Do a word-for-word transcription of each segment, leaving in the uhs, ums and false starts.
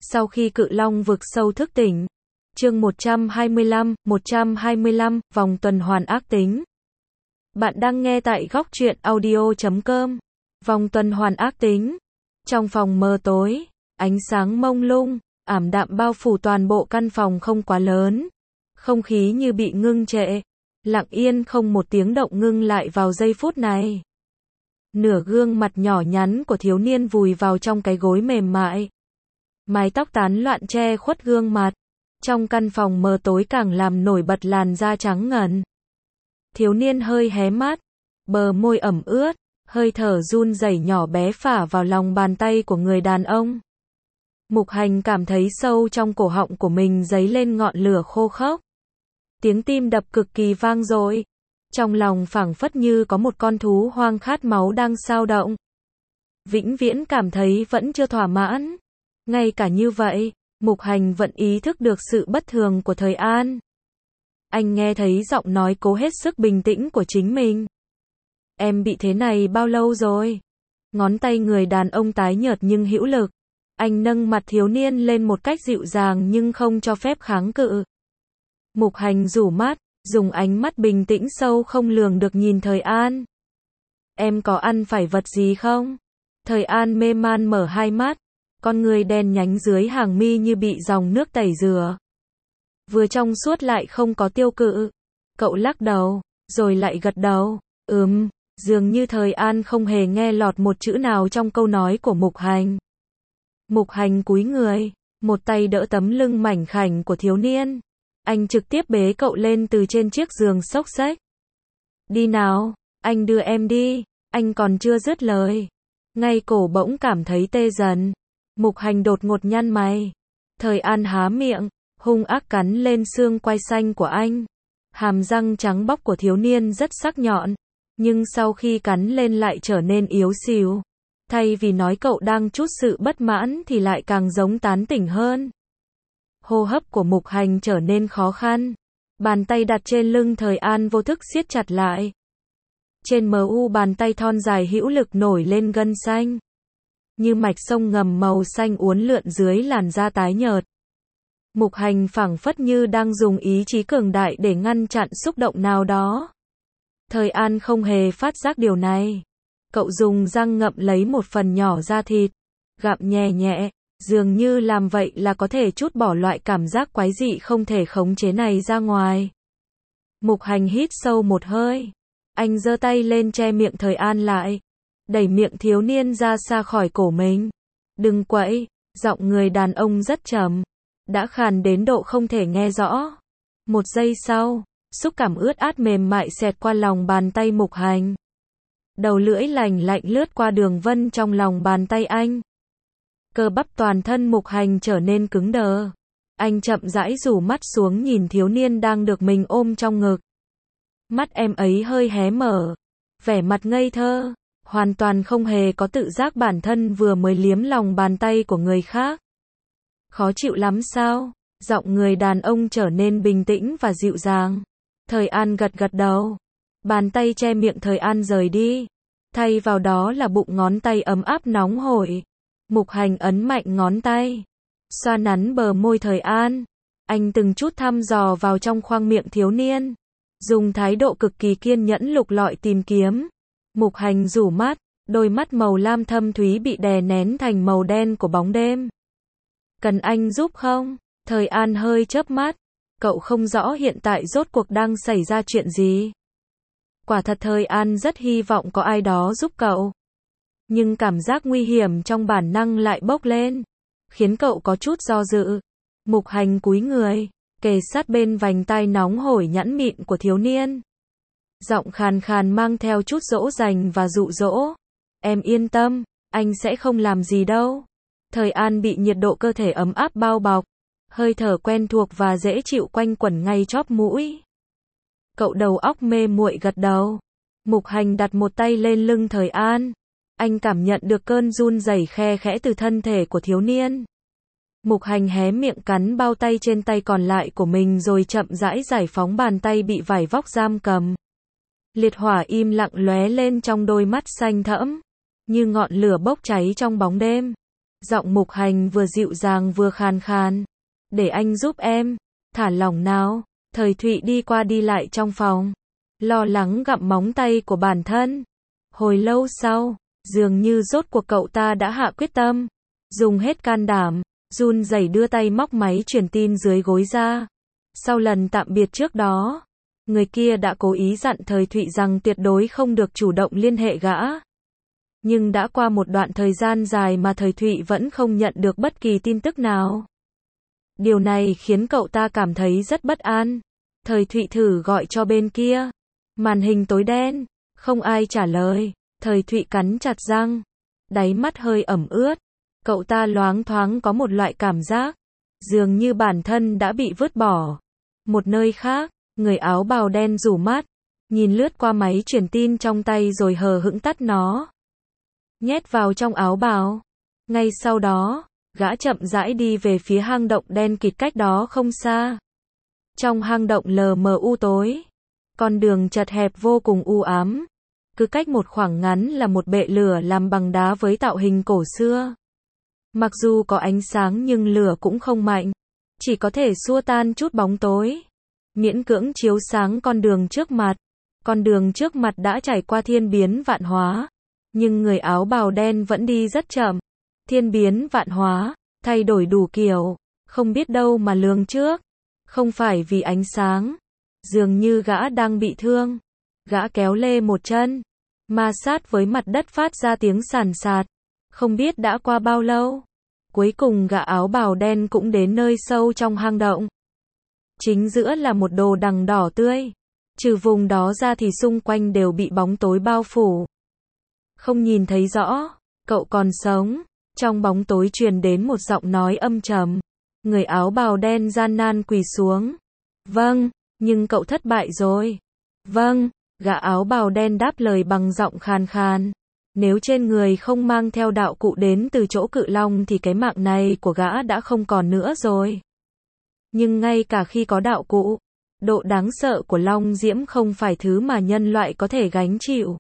Sau khi cự long vực sâu thức tỉnh. Chương một trăm hai mươi lăm, một trăm hai mươi lăm, vòng tuần hoàn ác tính. Bạn đang nghe tại góc truyện audio chấm com. Vòng tuần hoàn ác tính. Trong phòng mờ tối, ánh sáng mông lung, ảm đạm bao phủ toàn bộ căn phòng không quá lớn. Không khí như bị ngưng trệ, lặng yên không một tiếng động ngưng lại vào giây phút này. Nửa gương mặt nhỏ nhắn của thiếu niên vùi vào trong cái gối mềm mại. Mái tóc tán loạn che khuất gương mặt. Trong căn phòng mờ tối càng làm nổi bật làn da trắng ngần. Thiếu niên hơi hé mắt, bờ môi ẩm ướt, hơi thở run rẩy nhỏ bé phả vào lòng bàn tay của người đàn ông. Mục Hành cảm thấy sâu trong cổ họng của mình dấy lên ngọn lửa khô khốc. Tiếng tim đập cực kỳ vang dội. Trong lòng phảng phất như có một con thú hoang khát máu đang xao động. Vĩnh viễn cảm thấy vẫn chưa thỏa mãn. Ngay cả như vậy, Mục Hành vẫn ý thức được sự bất thường của Thời An. Anh nghe thấy giọng nói cố hết sức bình tĩnh của chính mình. Em bị thế này bao lâu rồi? Ngón tay người đàn ông tái nhợt nhưng hữu lực. Anh nâng mặt thiếu niên lên một cách dịu dàng nhưng không cho phép kháng cự. Mục Hành rủ mắt, dùng ánh mắt bình tĩnh sâu không lường được nhìn Thời An. Em có ăn phải vật gì không? Thời An mê man mở hai mắt. Con người đen nhánh dưới hàng mi như bị dòng nước tẩy rửa. Vừa trong suốt lại không có tiêu cự. Cậu lắc đầu, rồi lại gật đầu. Ừm, dường như Thời An không hề nghe lọt một chữ nào trong câu nói của Mục Hành. Mục Hành cúi người, một tay đỡ tấm lưng mảnh khảnh của thiếu niên. Anh trực tiếp bế cậu lên từ trên chiếc giường xốc xếch. Đi nào, anh đưa em đi. Anh còn chưa dứt lời. Ngay cổ bỗng cảm thấy tê dần. Mục Hành đột ngột nhăn mày. Thời An há miệng, hung ác cắn lên xương quai xanh của anh. Hàm răng trắng bóc của thiếu niên rất sắc nhọn, nhưng sau khi cắn lên lại trở nên yếu xìu. Thay vì nói cậu đang chút sự bất mãn thì lại càng giống tán tỉnh hơn. Hô hấp của Mục Hành trở nên khó khăn. Bàn tay đặt trên lưng Thời An vô thức siết chặt lại. Trên mờ u bàn tay thon dài hữu lực nổi lên gân xanh. Như mạch sông ngầm màu xanh uốn lượn dưới làn da tái nhợt. Mục Hành phảng phất như đang dùng ý chí cường đại để ngăn chặn xúc động nào đó. Thời An không hề phát giác điều này. Cậu dùng răng ngậm lấy một phần nhỏ da thịt, gặm nhẹ nhẹ, dường như làm vậy là có thể trút bỏ loại cảm giác quái dị không thể khống chế này ra ngoài. Mục Hành hít sâu một hơi. Anh giơ tay lên che miệng Thời An lại. Đẩy miệng thiếu niên ra xa khỏi cổ mình. Đừng quậy, giọng người đàn ông rất trầm. Đã khàn đến độ không thể nghe rõ. Một giây sau, xúc cảm ướt át mềm mại xẹt qua lòng bàn tay Mục Hành. Đầu lưỡi lành lạnh lướt qua đường vân trong lòng bàn tay anh. Cơ bắp toàn thân Mục Hành trở nên cứng đờ. Anh chậm rãi rủ mắt xuống nhìn thiếu niên đang được mình ôm trong ngực. Mắt em ấy hơi hé mở. Vẻ mặt ngây thơ. Hoàn toàn không hề có tự giác bản thân vừa mới liếm lòng bàn tay của người khác. Khó chịu lắm sao? Giọng người đàn ông trở nên bình tĩnh và dịu dàng. Thời An gật gật đầu. Bàn tay che miệng Thời An rời đi. Thay vào đó là bụng ngón tay ấm áp nóng hổi. Mục Hành ấn mạnh ngón tay. Xoa nắn bờ môi Thời An. Anh từng chút thăm dò vào trong khoang miệng thiếu niên. Dùng thái độ cực kỳ kiên nhẫn lục lọi tìm kiếm. Mục Hành rủ mắt, đôi mắt màu lam thâm thúy bị đè nén thành màu đen của bóng đêm. Cần anh giúp không? Thời An hơi chớp mắt. Cậu không rõ hiện tại rốt cuộc đang xảy ra chuyện gì. Quả thật Thời An rất hy vọng có ai đó giúp cậu. Nhưng cảm giác nguy hiểm trong bản năng lại bốc lên, khiến cậu có chút do dự. Mục Hành cúi người, kề sát bên vành tai nóng hổi nhẵn mịn của thiếu niên. Giọng khàn khàn mang theo chút dỗ dành và dụ dỗ. Em yên tâm, anh sẽ không làm gì đâu. Thời An bị nhiệt độ cơ thể ấm áp bao bọc. Hơi thở quen thuộc và dễ chịu quanh quẩn ngay chóp mũi. Cậu đầu óc mê muội gật đầu. Mục Hành đặt một tay lên lưng Thời An. Anh cảm nhận được cơn run rẩy khe khẽ từ thân thể của thiếu niên. Mục Hành hé miệng cắn bao tay trên tay còn lại của mình rồi chậm rãi giải phóng bàn tay bị vải vóc giam cầm. Liệt hỏa im lặng lóe lên trong đôi mắt xanh thẫm, như ngọn lửa bốc cháy trong bóng đêm. Giọng Mục Hành vừa dịu dàng vừa khàn khàn. Để anh giúp em. Thả lỏng nào. Thời Thụy đi qua đi lại trong phòng. Lo lắng gặm móng tay của bản thân. Hồi lâu sau, dường như rốt cuộc cậu ta đã hạ quyết tâm. Dùng hết can đảm, run rẩy đưa tay móc máy truyền tin dưới gối ra. Sau lần tạm biệt trước đó, người kia đã cố ý dặn Thời Thụy rằng tuyệt đối không được chủ động liên hệ gã. Nhưng đã qua một đoạn thời gian dài mà Thời Thụy vẫn không nhận được bất kỳ tin tức nào. Điều này khiến cậu ta cảm thấy rất bất an. Thời Thụy thử gọi cho bên kia. Màn hình tối đen, không ai trả lời. Thời Thụy cắn chặt răng, đáy mắt hơi ẩm ướt. Cậu ta loáng thoáng có một loại cảm giác, dường như bản thân đã bị vứt bỏ. Một nơi khác, người áo bào đen rủ mắt, nhìn lướt qua máy truyền tin trong tay rồi hờ hững tắt nó. Nhét vào trong áo bào. Ngay sau đó, gã chậm rãi đi về phía hang động đen kịt cách đó không xa. Trong hang động lờ mờ u tối, con đường chật hẹp vô cùng u ám. Cứ cách một khoảng ngắn là một bệ lửa làm bằng đá với tạo hình cổ xưa. Mặc dù có ánh sáng nhưng lửa cũng không mạnh, chỉ có thể xua tan chút bóng tối, miễn cưỡng chiếu sáng con đường trước mặt. Con đường trước mặt đã trải qua thiên biến vạn hóa, nhưng người áo bào đen vẫn đi rất chậm. Thiên biến vạn hóa, thay đổi đủ kiểu, không biết đâu mà lường trước. Không phải vì ánh sáng, dường như gã đang bị thương. Gã kéo lê một chân, ma sát với mặt đất phát ra tiếng sàn sạt. Không biết đã qua bao lâu, cuối cùng gã áo bào đen cũng đến nơi sâu trong hang động. Chính giữa là một đồ đằng đỏ tươi. Trừ vùng đó ra thì xung quanh đều bị bóng tối bao phủ. Không nhìn thấy rõ, cậu còn sống. Trong bóng tối truyền đến một giọng nói âm trầm. Người áo bào đen gian nan quỳ xuống. Vâng, nhưng cậu thất bại rồi. Vâng, gã áo bào đen đáp lời bằng giọng khàn khàn. Nếu trên người không mang theo đạo cụ đến từ chỗ Cự Long thì cái mạng này của gã đã không còn nữa rồi. Nhưng ngay cả khi có đạo cụ, độ đáng sợ của Long Diễm không phải thứ mà nhân loại có thể gánh chịu.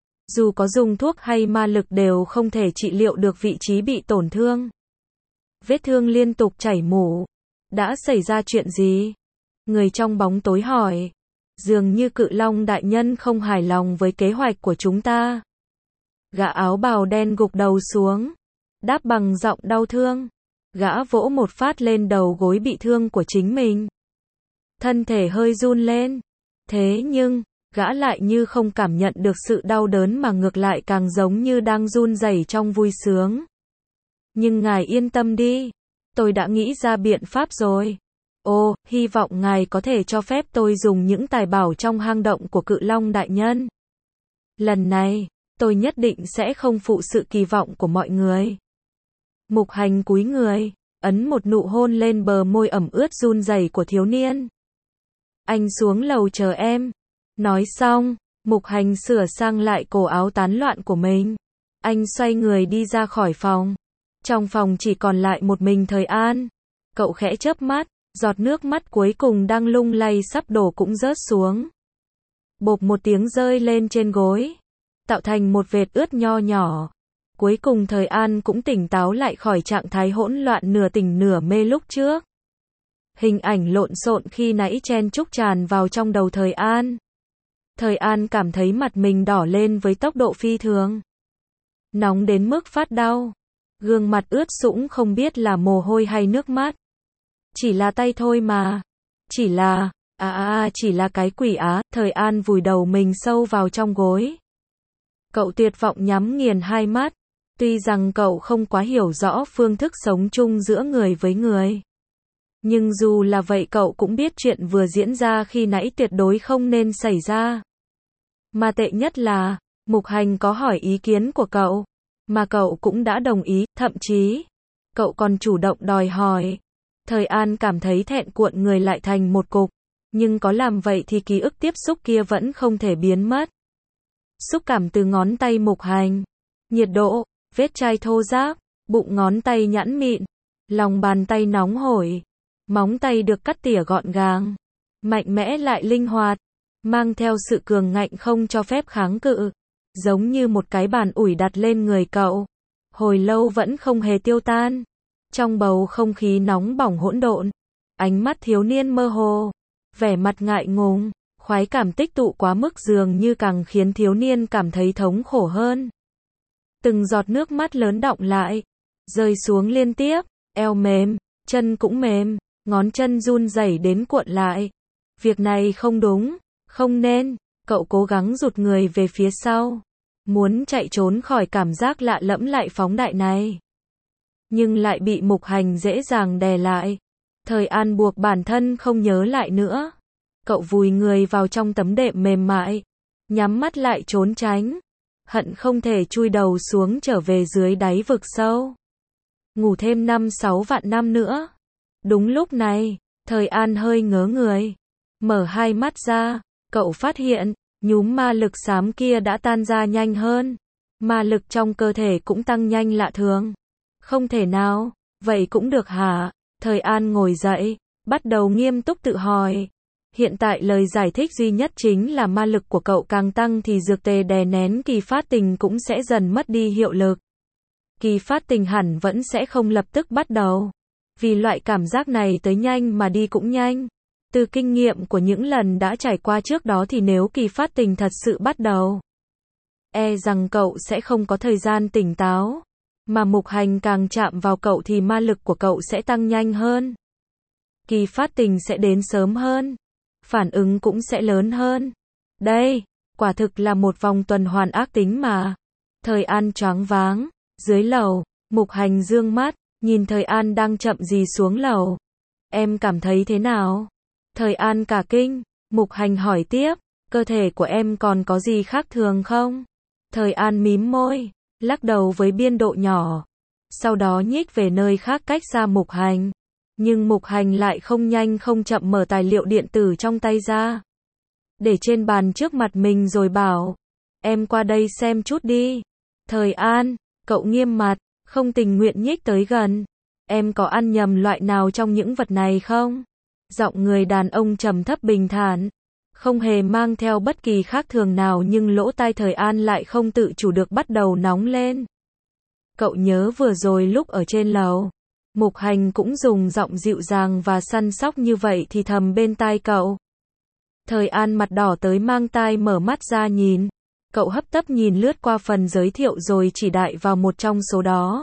Dù có dùng thuốc hay ma lực đều không thể trị liệu được vị trí bị tổn thương. Vết thương liên tục chảy mủ. Đã xảy ra chuyện gì? Người trong bóng tối hỏi. Dường như Cự Long đại nhân không hài lòng với kế hoạch của chúng ta. Gã áo bào đen gục đầu xuống, đáp bằng giọng đau thương. Gã vỗ một phát lên đầu gối bị thương của chính mình. Thân thể hơi run lên. Thế nhưng, gã lại như không cảm nhận được sự đau đớn mà ngược lại càng giống như đang run rẩy trong vui sướng. Nhưng ngài yên tâm đi, tôi đã nghĩ ra biện pháp rồi. Ồ, hy vọng ngài có thể cho phép tôi dùng những tài bảo trong hang động của Cự Long đại nhân. Lần này, tôi nhất định sẽ không phụ sự kỳ vọng của mọi người. Mục Hành cúi người, ấn một nụ hôn lên bờ môi ẩm ướt run rẩy của thiếu niên. Anh xuống lầu chờ em. Nói xong, Mục Hành sửa sang lại cổ áo tán loạn của mình. Anh xoay người đi ra khỏi phòng. Trong phòng chỉ còn lại một mình Thời An. Cậu khẽ chớp mắt, giọt nước mắt cuối cùng đang lung lay sắp đổ cũng rớt xuống. Bộp một tiếng rơi lên trên gối, tạo thành một vệt ướt nho nhỏ. Cuối cùng Thời An cũng tỉnh táo lại khỏi trạng thái hỗn loạn nửa tỉnh nửa mê lúc trước. Hình ảnh lộn xộn khi nãy chen chúc tràn vào trong đầu Thời An. Thời An cảm thấy mặt mình đỏ lên với tốc độ phi thường. Nóng đến mức phát đau. Gương mặt ướt sũng không biết là mồ hôi hay nước mắt. Chỉ là tay thôi mà. Chỉ là, à à à chỉ là cái quỷ á. Thời An vùi đầu mình sâu vào trong gối. Cậu tuyệt vọng nhắm nghiền hai mắt. Tuy rằng cậu không quá hiểu rõ phương thức sống chung giữa người với người. Nhưng dù là vậy cậu cũng biết chuyện vừa diễn ra khi nãy tuyệt đối không nên xảy ra. Mà tệ nhất là, Mục Hành có hỏi ý kiến của cậu, mà cậu cũng đã đồng ý, thậm chí, cậu còn chủ động đòi hỏi. Thời An cảm thấy thẹn cuộn người lại thành một cục, nhưng có làm vậy thì ký ức tiếp xúc kia vẫn không thể biến mất. Xúc cảm từ ngón tay Mục Hành, nhiệt độ, vết chai thô ráp, bụng ngón tay nhẵn mịn, lòng bàn tay nóng hổi, móng tay được cắt tỉa gọn gàng, mạnh mẽ lại linh hoạt, mang theo sự cường ngạnh không cho phép kháng cự, giống như một cái bàn ủi đặt lên người cậu. Hồi lâu vẫn không hề tiêu tan. Trong bầu không khí nóng bỏng hỗn độn, ánh mắt thiếu niên mơ hồ, vẻ mặt ngại ngùng, khoái cảm tích tụ quá mức dường như càng khiến thiếu niên cảm thấy thống khổ hơn. Từng giọt nước mắt lớn đọng lại, rơi xuống liên tiếp, eo mềm, chân cũng mềm, ngón chân run rẩy đến cuộn lại. Việc này không đúng, không nên, cậu cố gắng rụt người về phía sau, muốn chạy trốn khỏi cảm giác lạ lẫm lại phóng đại này. Nhưng lại bị Mục Hành dễ dàng đè lại. Thời An buộc bản thân không nhớ lại nữa. Cậu vùi người vào trong tấm đệm mềm mại, nhắm mắt lại trốn tránh, hận không thể chui đầu xuống trở về dưới đáy vực sâu. Ngủ thêm năm sáu vạn năm nữa. Đúng lúc này, Thời An hơi ngớ người, mở hai mắt ra, cậu phát hiện, nhúm ma lực xám kia đã tan ra nhanh hơn. Ma lực trong cơ thể cũng tăng nhanh lạ thường. Không thể nào, vậy cũng được hả? Thời An ngồi dậy, bắt đầu nghiêm túc tự hỏi. Hiện tại lời giải thích duy nhất chính là ma lực của cậu càng tăng thì dược tề đè nén kỳ phát tình cũng sẽ dần mất đi hiệu lực. Kỳ phát tình hẳn vẫn sẽ không lập tức bắt đầu. Vì loại cảm giác này tới nhanh mà đi cũng nhanh. Từ kinh nghiệm của những lần đã trải qua trước đó thì nếu kỳ phát tình thật sự bắt đầu, e rằng cậu sẽ không có thời gian tỉnh táo. Mà Mục Hành càng chạm vào cậu thì ma lực của cậu sẽ tăng nhanh hơn. Kỳ phát tình sẽ đến sớm hơn. Phản ứng cũng sẽ lớn hơn. Đây, quả thực là một vòng tuần hoàn ác tính mà. Thời An choáng váng. Dưới lầu, Mục Hành dương mắt, nhìn Thời An đang chậm gì xuống lầu. Em cảm thấy thế nào? Thời An cả kinh. Mục Hành hỏi tiếp, cơ thể của em còn có gì khác thường không? Thời An mím môi, lắc đầu với biên độ nhỏ. Sau đó nhích về nơi khác cách xa Mục Hành. Nhưng Mục Hành lại không nhanh không chậm mở tài liệu điện tử trong tay ra, để trên bàn trước mặt mình rồi bảo, em qua đây xem chút đi. Thời An, cậu nghiêm mặt, không tình nguyện nhích tới gần. Em có ăn nhầm loại nào trong những vật này không? Giọng người đàn ông trầm thấp bình thản, không hề mang theo bất kỳ khác thường nào, nhưng lỗ tai Thời An lại không tự chủ được bắt đầu nóng lên. Cậu nhớ vừa rồi lúc ở trên lầu, Mục Hành cũng dùng giọng dịu dàng và săn sóc như vậy thì thầm bên tai cậu. Thời An mặt đỏ tới mang tai mở mắt ra nhìn. Cậu hấp tấp nhìn lướt qua phần giới thiệu rồi chỉ đại vào một trong số đó.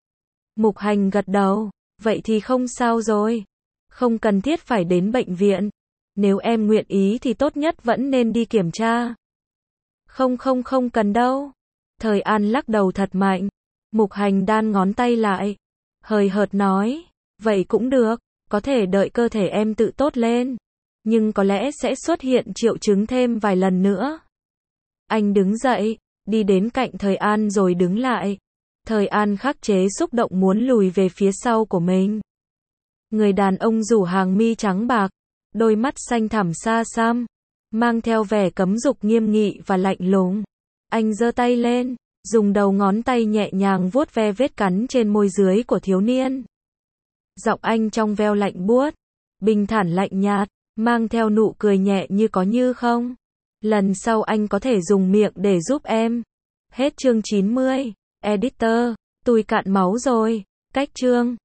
Mục Hành gật đầu, vậy thì không sao rồi. Không cần thiết phải đến bệnh viện. Nếu em nguyện ý thì tốt nhất vẫn nên đi kiểm tra. Không không không cần đâu. Thời An lắc đầu thật mạnh. Mục Hành đan ngón tay lại, hời hợt nói, vậy cũng được, có thể đợi cơ thể em tự tốt lên. Nhưng có lẽ sẽ xuất hiện triệu chứng thêm vài lần nữa. Anh đứng dậy, đi đến cạnh Thời An rồi đứng lại. Thời An khắc chế xúc động muốn lùi về phía sau của mình. Người đàn ông rủ hàng mi trắng bạc, đôi mắt xanh thẳm xa xăm, mang theo vẻ cấm dục nghiêm nghị và lạnh lùng. Anh giơ tay lên, dùng đầu ngón tay nhẹ nhàng vuốt ve vết cắn trên môi dưới của thiếu niên. Giọng anh trong veo lạnh buốt, bình thản lạnh nhạt, mang theo nụ cười nhẹ như có như không. Lần sau anh có thể dùng miệng để giúp em. Hết chương chín mươi. Editor, tui cạn máu rồi. Cách chương